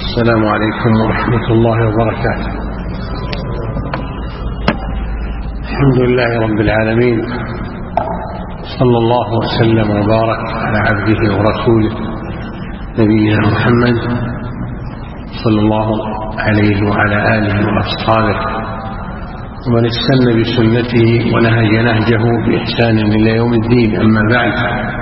السلام عليكم ورحمة الله وبركاته. الحمد لله رب العالمين، صلى الله وسلم وبارك على عبده ورسوله نبينا محمد صلى الله عليه وعلى آله وأصحابه ومن استنى بسنته ونهج نهجه بإحسان إلى يوم الدين. أما بعد،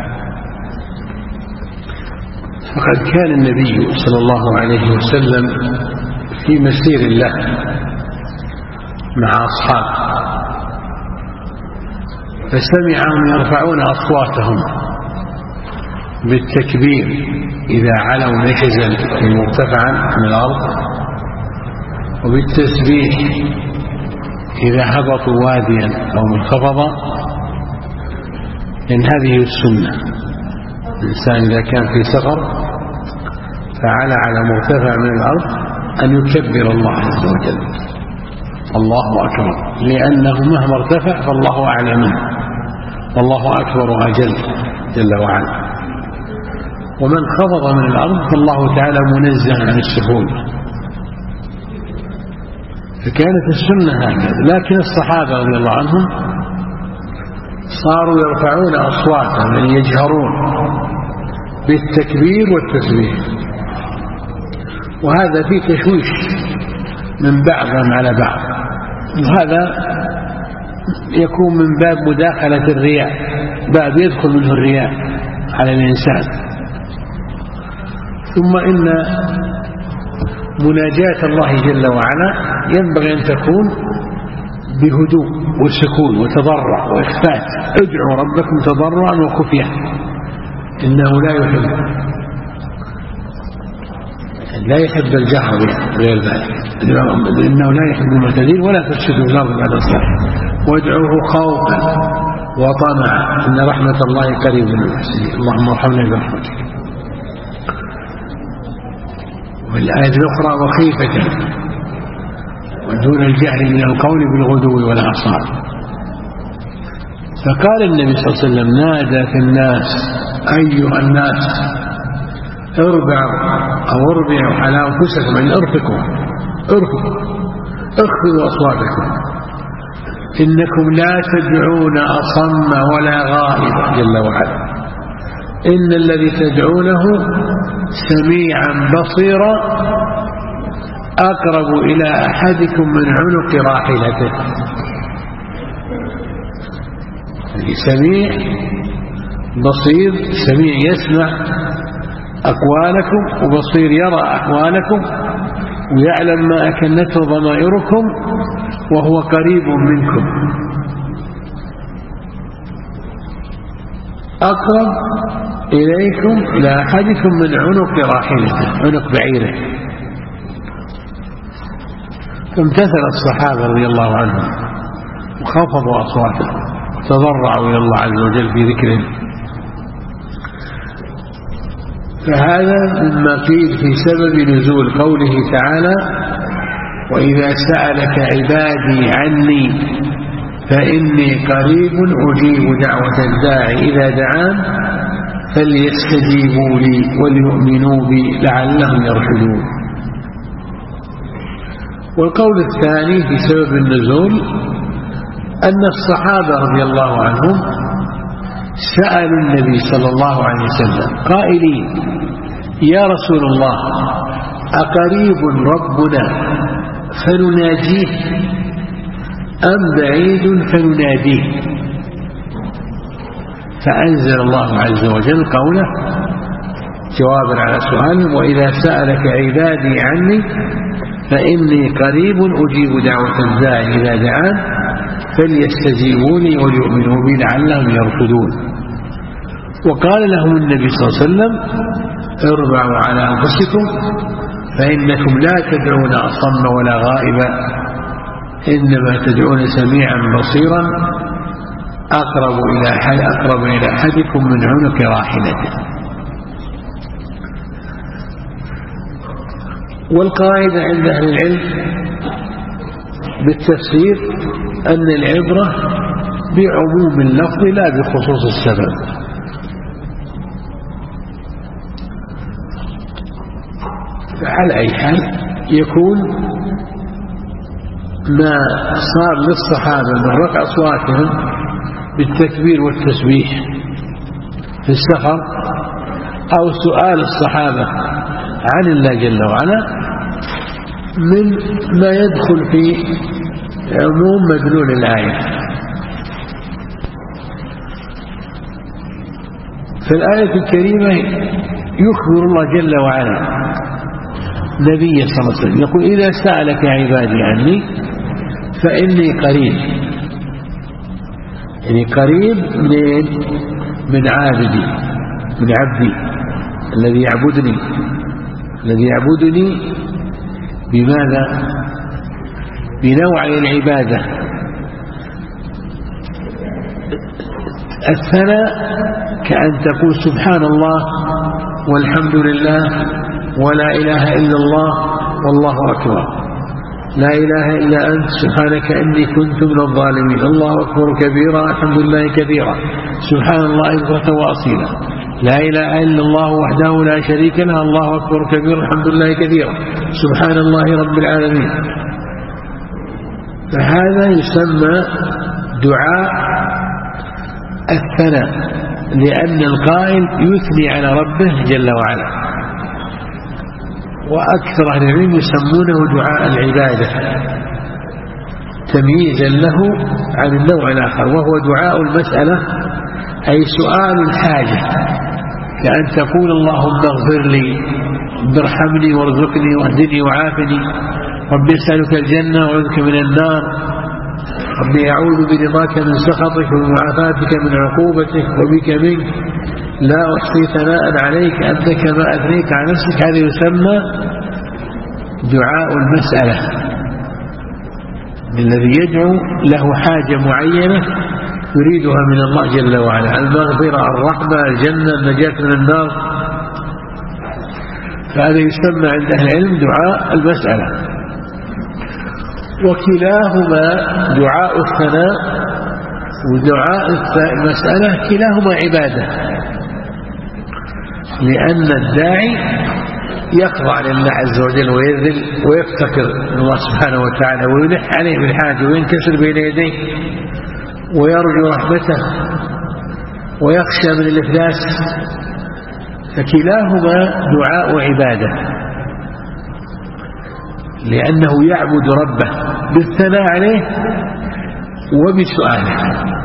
فقد كان النبي صلى الله عليه وسلم في مسير له مع أصحابه، فسمعهم يرفعون أصواتهم بالتكبير إذا علوا نشزا مرتفعا من الأرض، وبالتسبيح إذا هبطوا واديا أو منخفضا، لأن هذه السنة. الإنسان إذا كان في سفر فعلى على مرتفع من الأرض أن يكبر الله عز وجل، الله أكبر، لأنه مهما ارتفع فالله أعلى منه، والله أكبر وأجل جل وعلا. ومن خفض من الأرض فالله تعالى منزه عن السهول، فكانت السنة هكذا. لكن الصحابة رضي الله عنهم صاروا يرفعون أصواتهم، يعني يجهرون بالتكبير والتسبيح، وهذا فيه تشويش من بعضهم على بعض، وهذا يكون من باب مداخلة الرياء، باب يدخل منه الرياء على الإنسان. ثم إن مناجاة الله جل وعلا ينبغي أن تكون بهدوء وسكون وتضرع وإخفاء. ادعوا ربكم تضرعا وخفيا إنه لا يحب الجهر غير ذلك، إنه لا يحب المعتدين. ولا تفسدوا في الأرض بعد إصلاحها وادعوه خوفا وطمعا إن رحمة الله قريب من المحسنين. اللهم ارحمنا برحمتك. والآية الأخرى وخيفة ودون الجهل من القول بالغدو والآصال. فقال النبي صلى الله عليه وسلم: نادى في الناس أيها الناس اربعوا أو اربعوا على أنفسكم، أن ارفقوا اخفضوا أصواتكم، إنكم لا تدعون أصم ولا غائب جل وعلا، إن الذي تدعونه سميعا بصيرا أقرب إلى أحدكم من عنق راحلته. سميع بصير، سميع يسمع أقوالكم، وبصير يرى أحوالكم، ويعلم ما أكنته ضمائركم، وهو قريب منكم أقرب إليكم إلى أحدكم من عنق راحلته، عنق بعيره. فامتثل الصحابة رضي الله عنهم وخفضوا أصواتهم وتضرعوا إلى الله عز وجل في ذكره. فهذا مما قيل في سبب نزول قوله تعالى: وإذا سألك عبادي عني فإني قريب أجيب دعوة الداعي إذا دعان فليستجيبوا لي وليؤمنوا بي لعلهم يرشدون. والقول الثاني في سبب النزول أن الصحابة رضي الله عنهم سألوا النبي صلى الله عليه وسلم قائلين: يا رسول الله، أقريب ربنا فنناجيه أم بعيد فنناديه؟ فأنزل الله عز وجل قوله جوابا على سؤالهم: وإذا سألك عبادي عني فإني قريب أجيب دعوة الداعي إذا دعان فليستجيبوني وليؤمنوا بي لعلهم يرشدون. وقال لهم النبي صلى الله عليه وسلم: اربعوا على أنفسكم فإنكم لا تدعون أصم ولا غائبا، إنما تدعون سميعا بصيرا أقرب إلى أحدكم من عنق راحلته. والقاعدة عند أهل العلم بالتفسير أن العبرة بعموم اللفظ لا بخصوص السبب. فعلى أي حال يكون ما صار للصحابة من رفع أصواتهم بالتكبير والتسبيح في السفر أو سؤال الصحابة عن الله جل وعلا من ما يدخل في عموم مدلول الآية. فالآية الكريمة يخبر الله جل وعلا نبي صلى الله عليه وسلم يقول إذا سألك عبادي عني فإني قريب، يعني قريب من عابدي، من عبدي الذي يعبدني بماذا؟ بنوع العبادة. الثناء كأن تقول سبحان الله والحمد لله ولا إله إلا الله والله أكبر، لا إله إلا أنت سبحانك إني كنت من الظالمين، الله أكبر كبيرا الحمد لله كثيرا سبحان الله بكرة وأصيلا، لا إله إلا الله وحده لا شريك له الله أكبر كبيرا الحمد لله كثيرا سبحان الله رب العالمين. فهذا يسمى دعاء الثناء، لأن القائل يثني على ربه جل وعلا. وأكثر أهل العلم يسمونه دعاء العبادة تمييزا له عن النوع الآخر، وهو دعاء المسألة أي سؤال الحاجة، كأن تقول اللهم اغفر لي وارحمني وارزقني واهدني وعافني، ربي اسألك الجنة وأعوذ من النار، ربي أعوذ برضاك من سخطك ومعافاتك من عقوبتك وبك منك، لا أحصي ثناء عليك أنت كما أثنيت على نفسك. هذا يسمى دعاء المسألة، الذي يدعو له حاجة معينة يريدها من الله جل وعلا، المغفرة، الرحمة، الجنة، النجاة من النار. فهذا يسمى عند أهل العلم دعاء المسألة. وكلاهما دعاء الثناء ودعاء المسألة كلاهما عبادة، لأن الداعي يخضع لله عز وجل ويذل ويفتكر الله سبحانه وتعالى ويلح عليه بالحاجة وينكسر بين يديه ويرجو رحمته ويخشى من الإفلاس، فكلاهما دعاء عبادة، لأنه يعبد ربه بالثناء عليه وبسؤاله.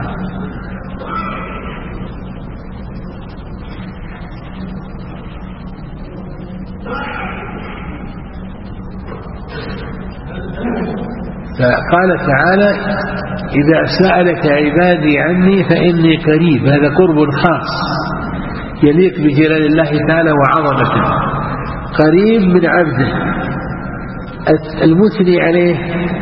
فقال تعالى إذا سألك عبادي عني فإني قريب، هذا قرب خاص يليق بجلال الله تعالى وعظمته، قريب من عبده المثني عليه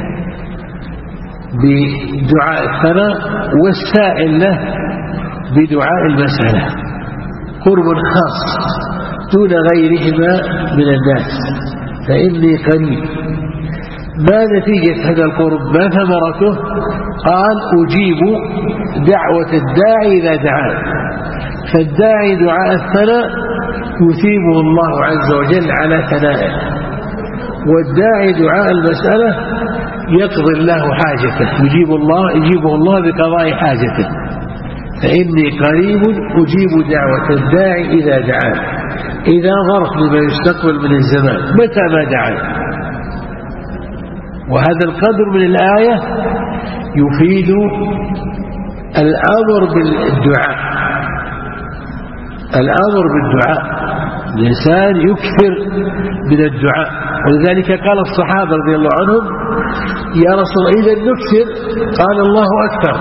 بدعاء الثناء والسائل له بدعاء المسألة، قرب خاص دون غيرهما من الناس. فإني قريب، ما نتيجة هذا القرب؟ ما ثمرته؟ قال أجيب دعوة الداعي إذا دعاه. فالداعي دعاء الثناء يثيبه الله عز وجل على ثنائه، والداعي دعاء المسألة يقضي الله حاجته، يجيبه الله بقضاء حاجته. فإني قريب أجيب دعوة الداعي إذا دعاه، إذا ظرف لما يستقبل من الزمان متى ما دعاه. وهذا القدر من الآية يفيد الأمر بالدعاء، الأمر بالدعاء، الإنسان يكثر من الدعاء. ولذلك قال الصحابة رضي الله عنهم يا رسول الله إذا نكثر، قال الله أكثر.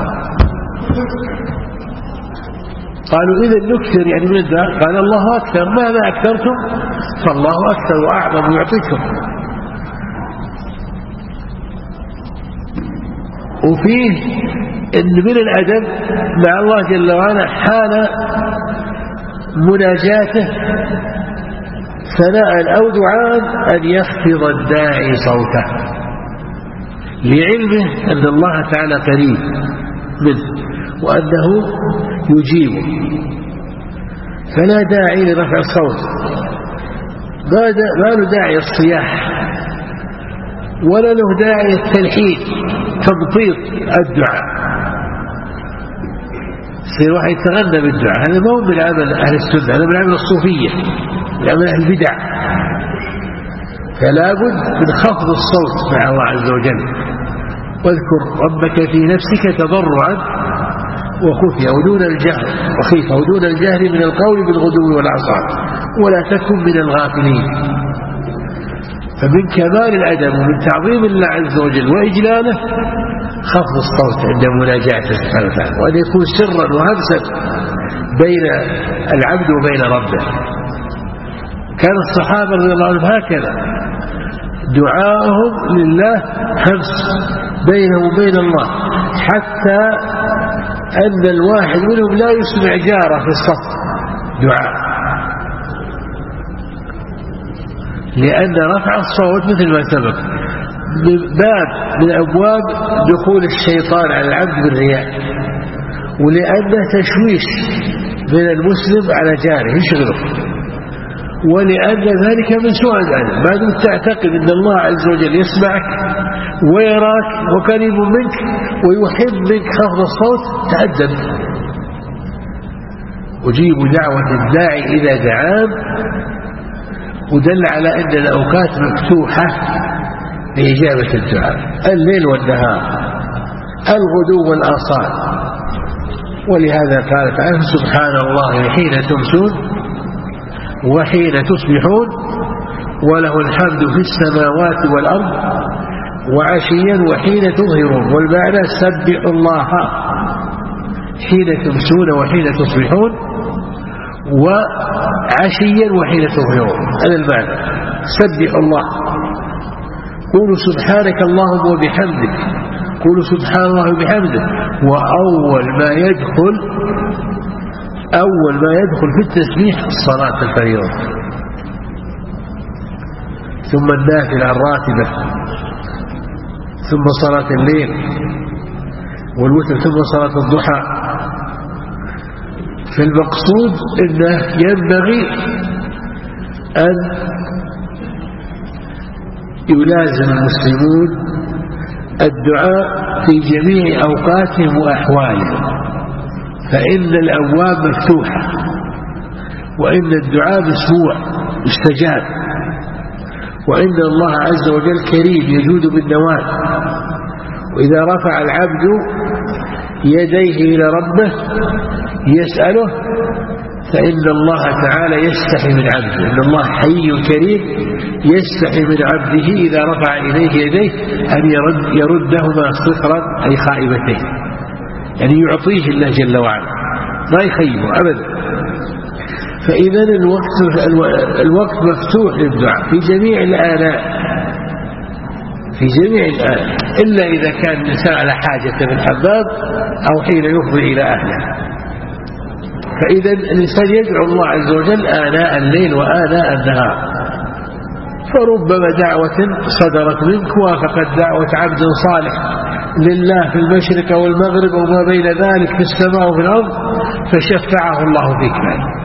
قالوا إذا نكثر يعني من الدعاء، قال الله أكثر، ماذا أكثرتم؟ فالله أكثر وأعظم يعطيكم. وفيه إن من الأدب مع الله جل وعلا حال مناجاته ثناء أو دعاء أن يخفض الداعي صوته، لعلمه أن الله تعالى قريب منه وأنه يجيبه، فلا داعي لرفع الصوت ما له داعي الصياح ولا له داعي التلحين تبطيط الدعاء، يصير واحد يتغنى بالدعاء. هذا ما هو من عمل أهل السنة، هذا من عمل الصوفية، من عمل أهل البدع. فلا بد من خفض الصوت مع الله عز وجل. واذكر ربك في نفسك تضرعا وخفيا ودون الجهر وخيفة ودون الجهر من القول بالغدو والعصار ولا تكن من الغافلين. فمن كمال الأدب ومن تعظيم الله عز وجل وإجلاله خفض الصوت عند مناجاته سبحانه وتعالى، وأن يكون سرا وهمسا بين العبد وبين ربه. كان الصحابة رضي الله عنهم هكذا، دعاءهم لله همس بينهم وبين الله، حتى أن الواحد منهم لا يسمع جاره في الصف دعاء، لأن رفع الصوت مثل ما سبق باب من أبواب دخول الشيطان على العبد بالرياء، ولأنه تشويش من المسلم على جاره يشغله، ولأن ذلك من سوء الأدب. ما دمت تعتقد أن الله عز وجل يسمعك ويراك وقريب منك ويحب منك خفض الصوت، تأدب. أجيب دعوة الداعي إذا دعان، ودل على أن الأوقات مفتوحة لإجابة الدعاء، الليل والنهار، الغدو والآصال. ولهذا قال تعالى سبحان الله حين تمسون وحين تصبحون وله الحمد في السماوات والأرض وعشيا وحين تظهرون. والمعنى سبحوا الله حين تمسون وحين تصبحون وعشيا وحين تظهرون، هذا المعنى. سبحوا الله، قولوا سبحانك اللهم وبحمدك، قولوا سبحان الله وبحمده. وأول ما يدخل في التسبيح الصلاة الفريضة، ثم النافلة الراتبة، ثم صلاة الليل والوتر، ثم صلاة الضحى. فالمقصود أنه ينبغي أن يلازم المسلمون الدعاء في جميع أوقاتهم وأحوالهم، فإن الأبواب مفتوحة، وإن الدعاء مسموع مستجاب، وإن الله عز وجل كريم يجود بالنوال. وإذا رفع العبد يديه إلى ربه يسأله فإن الله تعالى يستحي من عبده، إن الله حي كريم يستحي من عبده إذا رفع إليه يديه أن يردهما صفرا أي خائبتين، يعني يعطيه الله جل وعلا ما يخيبه أبدا. فإذا الوقت مفتوح للدعاء في جميع الآلاء، في جميع الآلاء، إلا إذا كان الإنسان على حاجة في الحمام أو حين يفضي إلى أهله. فإذا الإنسان يدعو الله عز وجل آناء الليل وآناء النهار. فربما دعوة صدرت منك وافقت دعوة عبد صالح لله في المشرق والمغرب وما بين ذلك في السماء وفي الأرض فشفعه الله فيك.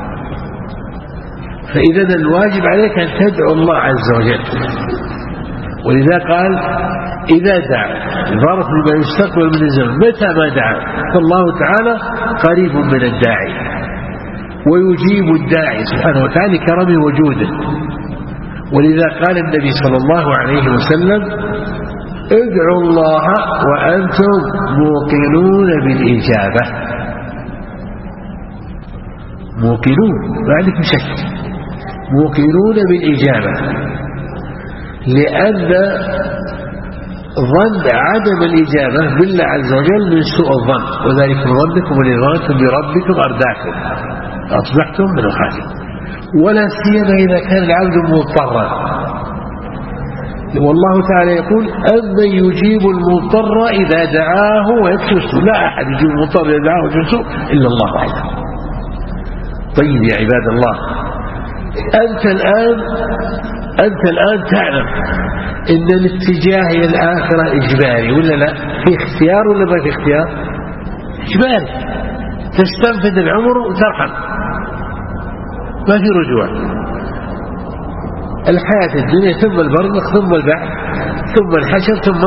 فإذا الواجب عليك أن تدعو الله عز وجل. ولذا قال إذا دعا، ظرف لما يستقبل من الزمن، متى ما دعا، فالله تعالى قريب من الداعي ويجيب الداعي سبحانه وتعالى كرمه وجوده. ولذا قال النبي صلى الله عليه وسلم ادعوا الله وأنتم موقنون بالإجابة. موقنون ما عندكم شك، موقنون بالإجابة، لأن ظن عدم الإجابة بالله عز وجل من سوء الظن، وذلك من ظنكم الذي ظننتم بربكم أرداكم أصبحتم من الخاسرين. ولا سيما إذا كان العبد مضطرا، والله تعالى يقول أمن يجيب المضطر إذا دعاه ويكشف السوء. لا أحد يجيب المضطر إذا دعاه ويكشف السوء إلا الله وحده. طيب يا عباد الله، أنت الآن تعلم إن الاتجاه إلى الآخرة إجباري ولا لا؟ في اختيار ولا ما في اختيار؟ إجباري، تستنفذ العمر وترحل، ما في رجوع. الحياة الدنيا ثم البرزخ ثم البعث ثم الحشر ثم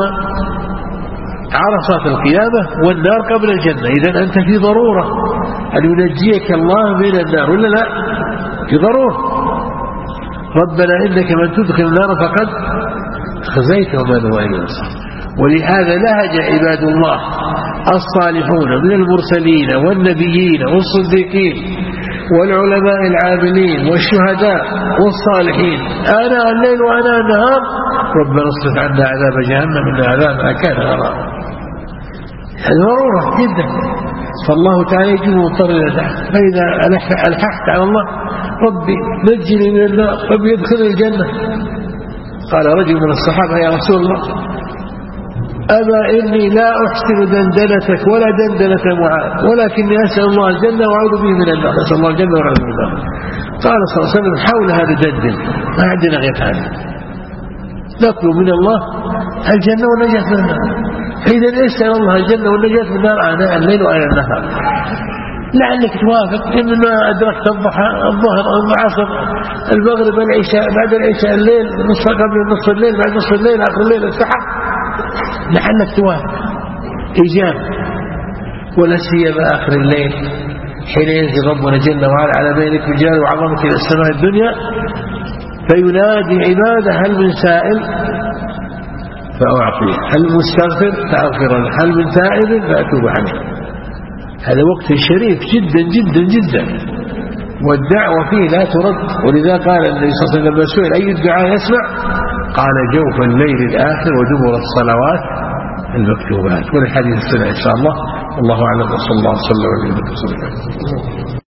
عرصات القيامة والنار قبل الجنة. إذن أنت في ضرورة أن ينجيك الله من النار ولا لا؟ في ضرورة. ربنا إنك من تدخل النار فقد خزيته ومن هو إلى الصالح. ولهذا لهج عباد الله الصالحون من المرسلين والنبيين والصديقين والعلماء العاملين والشهداء والصالحين آناء الليل وآناء النهار ربنا اصرف عنا عذاب جهنم إن عذابها كان غراما. هذه ضرورة جدا. فالله تعالى يجب مضطر إلى ذلك. فإذا ألححت على الله ربي نجني من النار ربي يدخل الجنة، قال رجل من الصحابة يا رسول الله أما إني لا أحسن دندنتك ولا دندنة معاذ ولكني أسأل الله الجنة وأعوذ به من النار. أسأل الله الجنة وأعوذ به من النار. قال صلى الله عليه وسلم حول هذا دندن ما عندنا غير هذا، نطلب من الله الجنة والنجاة من النار. إذا اسأل الله الجنة والنجاة من النار آناء الليل وآناء النهار لعلك توافق إن ما أدركت الظهر أو العصر المغرب العشاء بعد العشاء الليل نصف قبل نصف الليل بعد نصف الليل آخر الليل السحر لعلك توافق إجابة. ولا سيما آخر الليل حين ينزل ربنا جل وعلا على بينك رجال وعظمك إلى السماء الدنيا فينادي عباده هل من سائل فأعطيه هل مستغفر فأغفر له هل من تائب فأتوب عليه. هذا وقت شريف جدا جدا جدا والدعوة فيه لا ترد. ولذا قال النبي صلى الله عليه وسلم لما سئل أي الدعاء يسمع قال جوف الليل الآخر ودبر الصلوات المكتوبات. والحديث السنة إن شاء الله. والله أعلم وصلى الله وسلم على نبينا محمد.